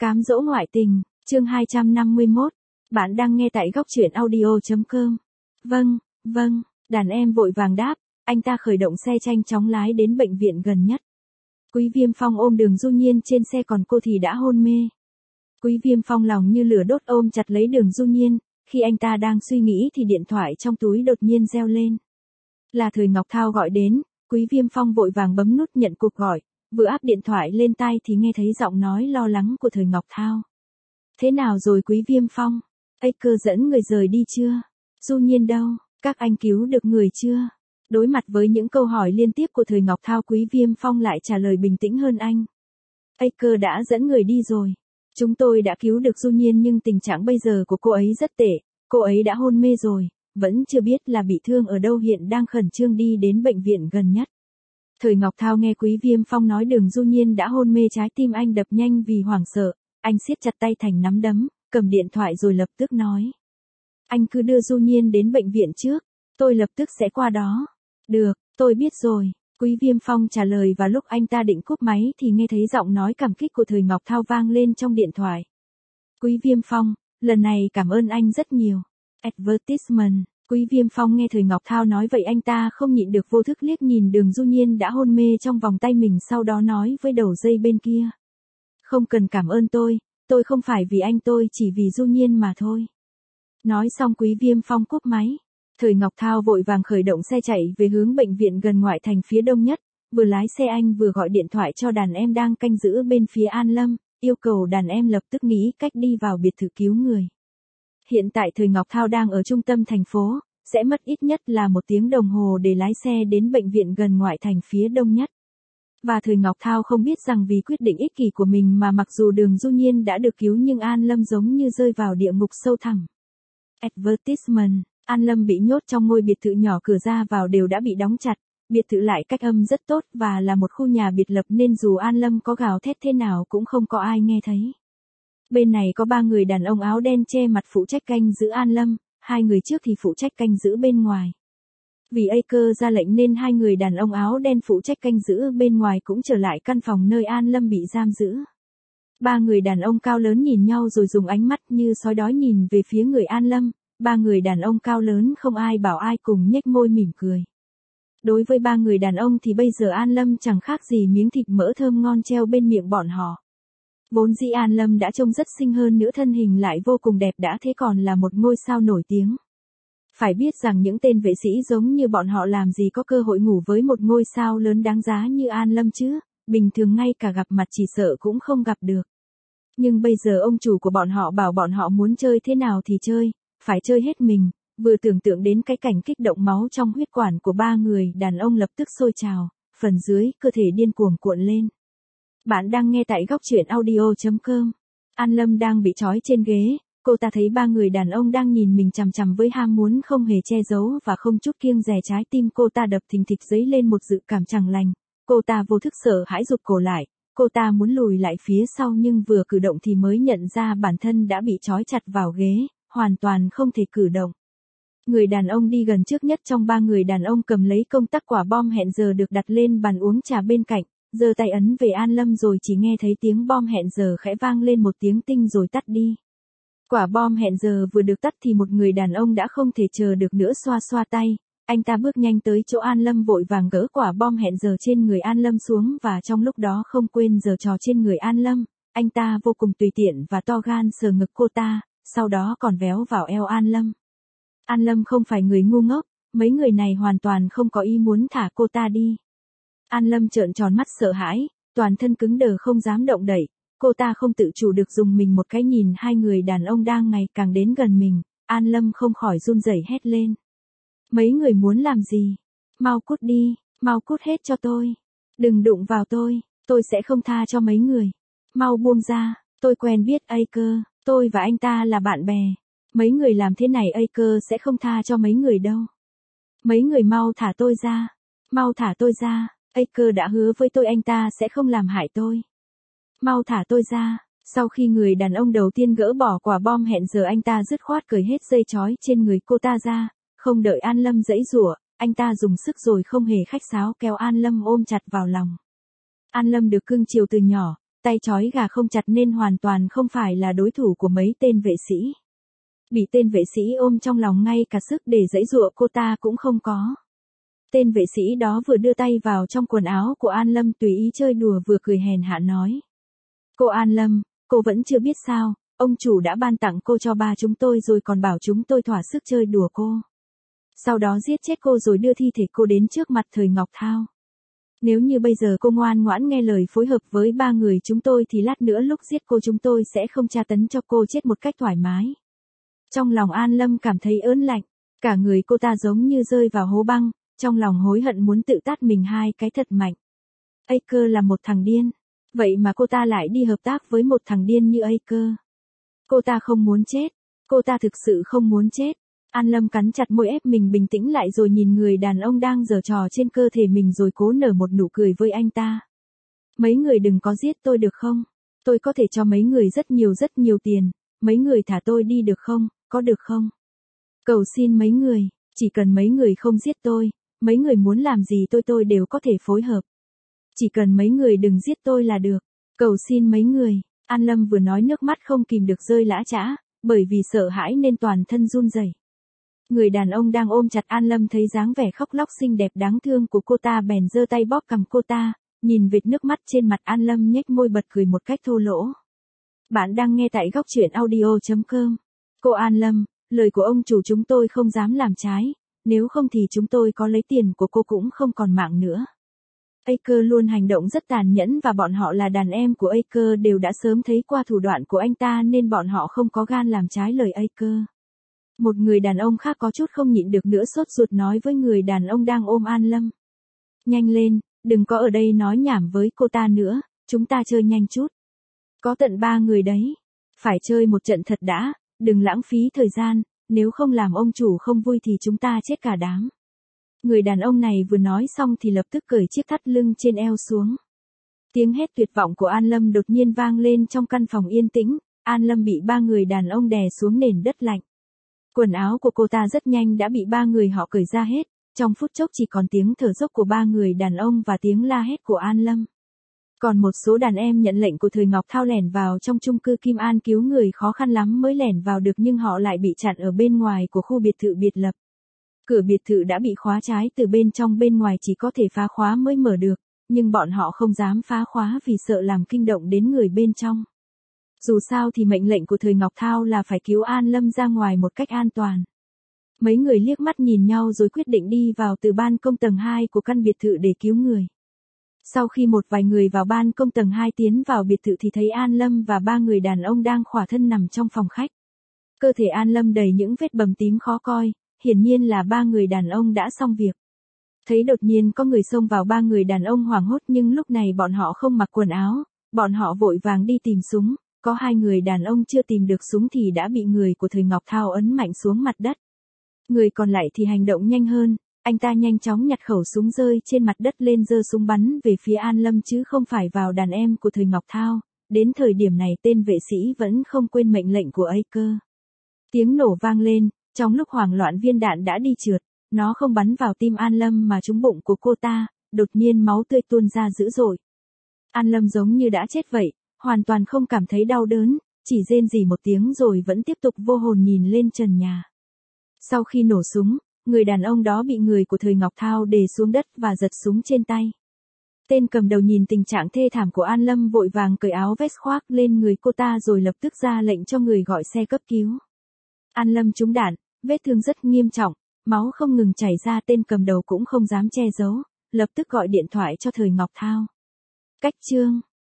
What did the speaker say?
Cám dỗ ngoại tình, chương 251. Bạn đang nghe tại góc truyện audio.com. Vâng, đàn em vội vàng đáp, anh ta khởi động xe nhanh chóng lái đến bệnh viện gần nhất. Quý Viêm Phong ôm Đường Du Nhiên trên xe, còn cô thì đã hôn mê. Quý Viêm Phong lòng như lửa đốt ôm chặt lấy Đường Du Nhiên, khi anh ta đang suy nghĩ thì điện thoại trong túi đột nhiên reo lên. Là Thời Ngọc Thao gọi đến, Quý Viêm Phong vội vàng bấm nút nhận cuộc gọi, vừa áp điện thoại lên tai thì nghe thấy giọng nói lo lắng của Thời Ngọc Thao. Thế nào rồi Quý Viêm Phong? Cơ dẫn người rời đi chưa? Du Nhiên đâu? Các anh cứu được người chưa? Đối mặt với những câu hỏi liên tiếp của Thời Ngọc Thao, Quý Viêm Phong lại trả lời bình tĩnh hơn anh. Cơ đã dẫn người đi rồi. Chúng tôi đã cứu được Du Nhiên nhưng tình trạng bây giờ của cô ấy rất tệ, cô ấy đã hôn mê rồi, vẫn chưa biết là bị thương ở đâu, hiện đang khẩn trương đi đến bệnh viện gần nhất. Thời Ngọc Thao nghe Quý Viêm Phong nói Đường Du Nhiên đã hôn mê, trái tim anh đập nhanh vì hoảng sợ, anh siết chặt tay thành nắm đấm, cầm điện thoại rồi lập tức nói. Anh cứ đưa Du Nhiên đến bệnh viện trước, tôi lập tức sẽ qua đó. Được, tôi biết rồi. Quý Viêm Phong trả lời, và lúc anh ta định cúp máy thì nghe thấy giọng nói cảm kích của Thời Ngọc Thao vang lên trong điện thoại. Quý Viêm Phong, lần này cảm ơn anh rất nhiều. Advertisement. Quý Viêm Phong nghe Thời Ngọc Thao nói vậy anh ta không nhịn được vô thức liếc nhìn Đường Du Nhiên đã hôn mê trong vòng tay mình, sau đó nói với đầu dây bên kia. Không cần cảm ơn tôi không phải vì anh, tôi chỉ vì Du Nhiên mà thôi. Nói xong Quý Viêm Phong cúp máy. Thời Ngọc Thao vội vàng khởi động xe chạy về hướng bệnh viện gần ngoại thành phía đông nhất, vừa lái xe anh vừa gọi điện thoại cho đàn em đang canh giữ bên phía An Lâm, yêu cầu đàn em lập tức nghĩ cách đi vào biệt thự cứu người. Hiện tại Thời Ngọc Thao đang ở trung tâm thành phố, sẽ mất ít nhất là 1 tiếng đồng hồ để lái xe đến bệnh viện gần ngoại thành phía đông nhất. Và Thời Ngọc Thao không biết rằng vì quyết định ích kỷ của mình mà mặc dù Đường Du Nhiên đã được cứu nhưng An Lâm giống như rơi vào địa ngục sâu thẳm. Advertisement. An Lâm bị nhốt trong ngôi biệt thự nhỏ, cửa ra vào đều đã bị đóng chặt, biệt thự lại cách âm rất tốt và là một khu nhà biệt lập nên dù An Lâm có gào thét thế nào cũng không có ai nghe thấy. Bên này có 3 người đàn ông áo đen che mặt phụ trách canh giữ An Lâm, 2 người trước thì phụ trách canh giữ bên ngoài. Vì Cơ ra lệnh nên 2 người đàn ông áo đen phụ trách canh giữ bên ngoài cũng trở lại căn phòng nơi An Lâm bị giam giữ. 3 người đàn ông cao lớn nhìn nhau rồi dùng ánh mắt như sói đói nhìn về phía người An Lâm. 3 người đàn ông cao lớn không ai bảo ai cùng nhếch môi mỉm cười. Đối với 3 người đàn ông thì bây giờ An Lâm chẳng khác gì miếng thịt mỡ thơm ngon treo bên miệng bọn họ. Vốn dĩ An Lâm đã trông rất xinh, hơn nữa thân hình lại vô cùng đẹp, đã thế còn là một ngôi sao nổi tiếng. Phải biết rằng những tên vệ sĩ giống như bọn họ làm gì có cơ hội ngủ với một ngôi sao lớn đáng giá như An Lâm chứ, bình thường ngay cả gặp mặt chỉ sợ cũng không gặp được. Nhưng bây giờ ông chủ của bọn họ bảo bọn họ muốn chơi thế nào thì chơi, phải chơi hết mình, vừa tưởng tượng đến cái cảnh kích động máu trong huyết quản của 3 người đàn ông lập tức sôi trào, phần dưới cơ thể điên cuồng cuộn lên. Bạn đang nghe tại góc truyện audio.com. An Lâm đang bị trói trên ghế, cô ta thấy 3 người đàn ông đang nhìn mình chằm chằm với ham muốn không hề che giấu và không chút kiêng dè, trái tim cô ta đập thình thịch, dấy lên một dự cảm chẳng lành. Cô ta vô thức sợ hãi rụt cổ lại, cô ta muốn lùi lại phía sau nhưng vừa cử động thì mới nhận ra bản thân đã bị trói chặt vào ghế, hoàn toàn không thể cử động. Người đàn ông đi gần trước nhất trong 3 người đàn ông cầm lấy công tắc quả bom hẹn giờ được đặt lên bàn uống trà bên cạnh, giơ tay ấn về An Lâm rồi chỉ nghe thấy tiếng bom hẹn giờ khẽ vang lên một tiếng tinh rồi tắt đi. Quả bom hẹn giờ vừa được tắt thì một người đàn ông đã không thể chờ được nữa xoa xoa tay, anh ta bước nhanh tới chỗ An Lâm vội vàng gỡ quả bom hẹn giờ trên người An Lâm xuống và trong lúc đó không quên giở trò trên người An Lâm, anh ta vô cùng tùy tiện và to gan sờ ngực cô ta, sau đó còn véo vào eo An Lâm. An Lâm không phải người ngu ngốc, mấy người này hoàn toàn không có ý muốn thả cô ta đi. An Lâm trợn tròn mắt sợ hãi, toàn thân cứng đờ không dám động đậy, cô ta không tự chủ được dùng mình một cái, nhìn 2 người đàn ông đang ngày càng đến gần mình, An Lâm không khỏi run rẩy hét lên. Mấy người muốn làm gì? Mau cút đi, mau cút hết cho tôi. Đừng đụng vào tôi sẽ không tha cho mấy người. Mau buông ra, tôi quen biết Cơ, tôi và anh ta là bạn bè. Mấy người làm thế này Cơ sẽ không tha cho mấy người đâu. Mấy người mau thả tôi ra, mau thả tôi ra, Cơ đã hứa với tôi anh ta sẽ không làm hại tôi. Mau thả tôi ra. Sau khi người đàn ông đầu tiên gỡ bỏ quả bom hẹn giờ, anh ta dứt khoát cởi hết dây trói trên người cô ta ra, không đợi An Lâm giãy giụa, anh ta dùng sức rồi không hề khách sáo kéo An Lâm ôm chặt vào lòng. An Lâm được cưng chiều từ nhỏ, tay trói gà không chặt nên hoàn toàn không phải là đối thủ của mấy tên vệ sĩ. Bị tên vệ sĩ ôm trong lòng ngay cả sức để giãy giụa cô ta cũng không có. Tên vệ sĩ đó vừa đưa tay vào trong quần áo của An Lâm tùy ý chơi đùa vừa cười hèn hạ nói. Cô An Lâm, cô vẫn chưa biết sao, ông chủ đã ban tặng cô cho ba chúng tôi rồi còn bảo chúng tôi thỏa sức chơi đùa cô. Sau đó giết chết cô rồi đưa thi thể cô đến trước mặt Thời Ngọc Thao. Nếu như bây giờ cô ngoan ngoãn nghe lời phối hợp với ba người chúng tôi thì lát nữa lúc giết cô chúng tôi sẽ không tra tấn cho cô chết một cách thoải mái. Trong lòng An Lâm cảm thấy ớn lạnh, cả người cô ta giống như rơi vào hố băng, trong lòng hối hận muốn tự tát mình hai cái thật mạnh. Aker là một thằng điên, vậy mà cô ta lại đi hợp tác với một thằng điên như Aker. Cô ta không muốn chết, cô ta thực sự không muốn chết. An Lâm cắn chặt môi ép mình bình tĩnh lại rồi nhìn người đàn ông đang giở trò trên cơ thể mình rồi cố nở một nụ cười với anh ta. Mấy người đừng có giết tôi được không? Tôi có thể cho mấy người rất nhiều tiền, mấy người thả tôi đi được không, có được không? Cầu xin mấy người, chỉ cần mấy người không giết tôi, mấy người muốn làm gì tôi đều có thể phối hợp. Chỉ cần mấy người đừng giết tôi là được, cầu xin mấy người. An Lâm vừa nói nước mắt không kìm được rơi lã chã, bởi vì sợ hãi nên toàn thân run rẩy. Người đàn ông đang ôm chặt An Lâm thấy dáng vẻ khóc lóc xinh đẹp đáng thương của cô ta bèn giơ tay bóp cằm cô ta, nhìn vệt nước mắt trên mặt An Lâm nhếch môi bật cười một cách thô lỗ. Bạn đang nghe tại góc truyện audio.com. Cô An Lâm, lời của ông chủ chúng tôi không dám làm trái, nếu không thì chúng tôi có lấy tiền của cô cũng không còn mạng nữa. Aker luôn hành động rất tàn nhẫn và bọn họ là đàn em của Aker đều đã sớm thấy qua thủ đoạn của anh ta nên bọn họ không có gan làm trái lời Aker. Một người đàn ông khác có chút không nhịn được nữa sốt ruột nói với người đàn ông đang ôm An Lâm. Nhanh lên, đừng có ở đây nói nhảm với cô ta nữa, chúng ta chơi nhanh chút. Có tận 3 người đấy. Phải chơi một trận thật đã, đừng lãng phí thời gian, nếu không làm ông chủ không vui thì chúng ta chết cả đám. Người đàn ông này vừa nói xong thì lập tức cởi chiếc thắt lưng trên eo xuống. Tiếng hét tuyệt vọng của An Lâm đột nhiên vang lên trong căn phòng yên tĩnh, An Lâm bị 3 người đàn ông đè xuống nền đất lạnh. Quần áo của cô ta rất nhanh đã bị 3 người họ cởi ra hết, trong phút chốc chỉ còn tiếng thở dốc của 3 người đàn ông và tiếng la hét của An Lâm. Còn một số đàn em nhận lệnh của Thời Ngọc Thao lẻn vào trong chung cư Kim An cứu người khó khăn lắm mới lẻn vào được nhưng họ lại bị chặn ở bên ngoài của khu biệt thự biệt lập. Cửa biệt thự đã bị khóa trái từ bên trong, bên ngoài chỉ có thể phá khóa mới mở được, nhưng bọn họ không dám phá khóa vì sợ làm kinh động đến người bên trong. Dù sao thì mệnh lệnh của Thời Ngọc Thao là phải cứu An Lâm ra ngoài một cách an toàn. Mấy người liếc mắt nhìn nhau rồi quyết định đi vào từ ban công tầng 2 của căn biệt thự để cứu người. Sau khi một vài người vào ban công tầng 2 tiến vào biệt thự thì thấy An Lâm và 3 người đàn ông đang khỏa thân nằm trong phòng khách. Cơ thể An Lâm đầy những vết bầm tím khó coi, hiển nhiên là 3 người đàn ông đã xong việc. Thấy đột nhiên có người xông vào, 3 người đàn ông hoảng hốt nhưng lúc này bọn họ không mặc quần áo, bọn họ vội vàng đi tìm súng, có 2 người đàn ông chưa tìm được súng thì đã bị người của Thời Ngọc Thao ấn mạnh xuống mặt đất. Người còn lại thì hành động nhanh hơn, anh ta nhanh chóng nhặt khẩu súng rơi trên mặt đất lên giơ súng bắn về phía An Lâm chứ không phải vào đàn em của Thời Ngọc Thao. Đến thời điểm này tên vệ sĩ vẫn không quên mệnh lệnh của Aker. Tiếng nổ vang lên, trong lúc hoảng loạn viên đạn đã đi trượt, nó không bắn vào tim An Lâm mà trúng bụng của cô ta, đột nhiên máu tươi tuôn ra dữ dội. An Lâm giống như đã chết vậy, hoàn toàn không cảm thấy đau đớn, chỉ rên rỉ một tiếng rồi vẫn tiếp tục vô hồn nhìn lên trần nhà. Sau khi nổ súng, người đàn ông đó bị người của Thời Ngọc Thao đè xuống đất và giật súng trên tay. Tên cầm đầu nhìn tình trạng thê thảm của An Lâm vội vàng cởi áo vest khoác lên người cô ta rồi lập tức ra lệnh cho người gọi xe cấp cứu. An Lâm trúng đạn, vết thương rất nghiêm trọng, máu không ngừng chảy ra, tên cầm đầu cũng không dám che giấu, lập tức gọi điện thoại cho Thời Ngọc Thao. Cách chương